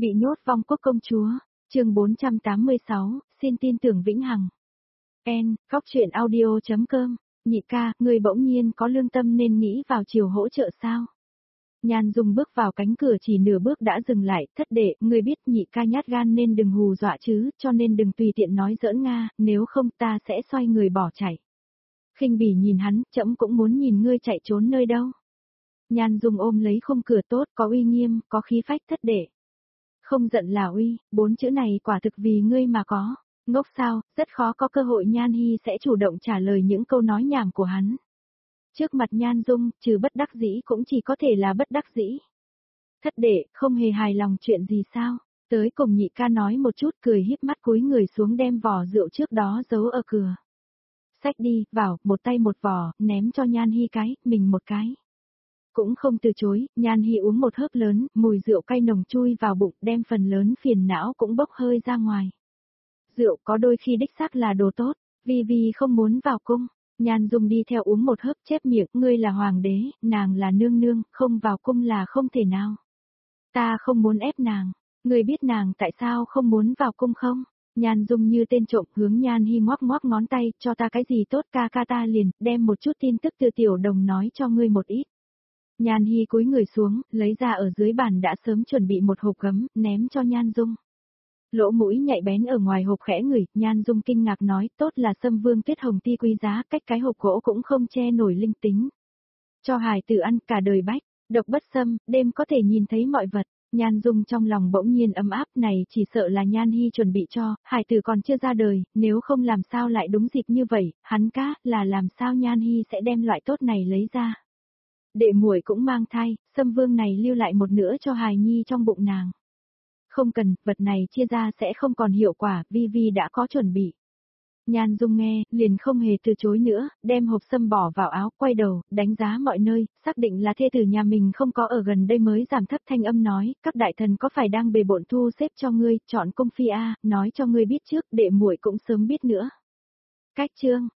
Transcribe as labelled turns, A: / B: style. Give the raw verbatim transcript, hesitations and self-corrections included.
A: Bị nhốt vong quốc công chúa, chương bốn trăm tám mươi sáu, xin tin tưởng vĩnh hằng. En, góc truyện audio.com, nhị ca, người bỗng nhiên có lương tâm nên nghĩ vào chiều hỗ trợ sao? Nhan Dung bước vào cánh cửa chỉ nửa bước đã dừng lại, thất đệ, người biết nhị ca nhát gan nên đừng hù dọa chứ, cho nên đừng tùy tiện nói giỡn Nga, nếu không ta sẽ xoay người bỏ chạy. Khinh bỉ nhìn hắn, trẫm cũng muốn nhìn ngươi chạy trốn nơi đâu. Nhan Dung ôm lấy khung cửa tốt, có uy nghiêm, có khí phách thất đệ. Không giận là uy, bốn chữ này quả thực vì ngươi mà có. Ngốc sao, rất khó có cơ hội Nhan Hi sẽ chủ động trả lời những câu nói nhảm của hắn. Trước mặt Nhan Dung, trừ bất đắc dĩ cũng chỉ có thể là bất đắc dĩ. Thất đệ, không hề hài lòng chuyện gì sao? Tới cùng nhị ca nói một chút, cười híp mắt cúi người xuống đem vò rượu trước đó giấu ở cửa. Xách đi, vào, một tay một vò, ném cho Nhan Hi cái, mình một cái. Cũng không từ chối, Nhan Hi uống một hớp lớn, mùi rượu cay nồng chui vào bụng, đem phần lớn phiền não cũng bốc hơi ra ngoài. Rượu có đôi khi đích xác là đồ tốt, vì vì không muốn vào cung. Nhan Dung đi theo uống một hớp chép miệng, ngươi là hoàng đế, nàng là nương nương, không vào cung là không thể nào. Ta không muốn ép nàng, ngươi biết nàng tại sao không muốn vào cung không? Nhan Dung như tên trộm hướng Nhan Hi ngoắc ngoắc ngón tay, cho ta cái gì tốt ca ca ta liền, đem một chút tin tức từ tiểu đồng nói cho ngươi một ít. Nhan Hi cúi người xuống, lấy ra ở dưới bàn đã sớm chuẩn bị một hộp gấm, ném cho Nhan Dung. Lỗ mũi nhạy bén ở ngoài hộp khẽ ngửi, Nhan Dung kinh ngạc nói, tốt là Sâm Vương Tuyết Hồng ti quý giá, cách cái hộp gỗ cũng không che nổi linh tính. Cho hài tử ăn cả đời bách, độc bất xâm, đêm có thể nhìn thấy mọi vật. Nhan Dung trong lòng bỗng nhiên ấm áp, này chỉ sợ là Nhan Hi chuẩn bị cho, hài tử còn chưa ra đời, nếu không làm sao lại đúng dịp như vậy, hắn cá, là làm sao Nhan Hi sẽ đem loại tốt này lấy ra. Đệ muội cũng mang thai, Sâm Vương này lưu lại một nửa cho hài nhi trong bụng nàng. Không cần, vật này chia ra sẽ không còn hiệu quả, Vi Vi đã có chuẩn bị. Nhan Dung nghe, liền không hề từ chối nữa, đem hộp sâm bỏ vào áo, quay đầu, đánh giá mọi nơi, xác định là thê tử nhà mình không có ở gần đây mới giảm thấp thanh âm nói, các đại thần có phải đang bề bộn thu xếp cho ngươi, chọn cung phi a, nói cho ngươi biết trước, đệ muội cũng sớm biết nữa. Cách chương,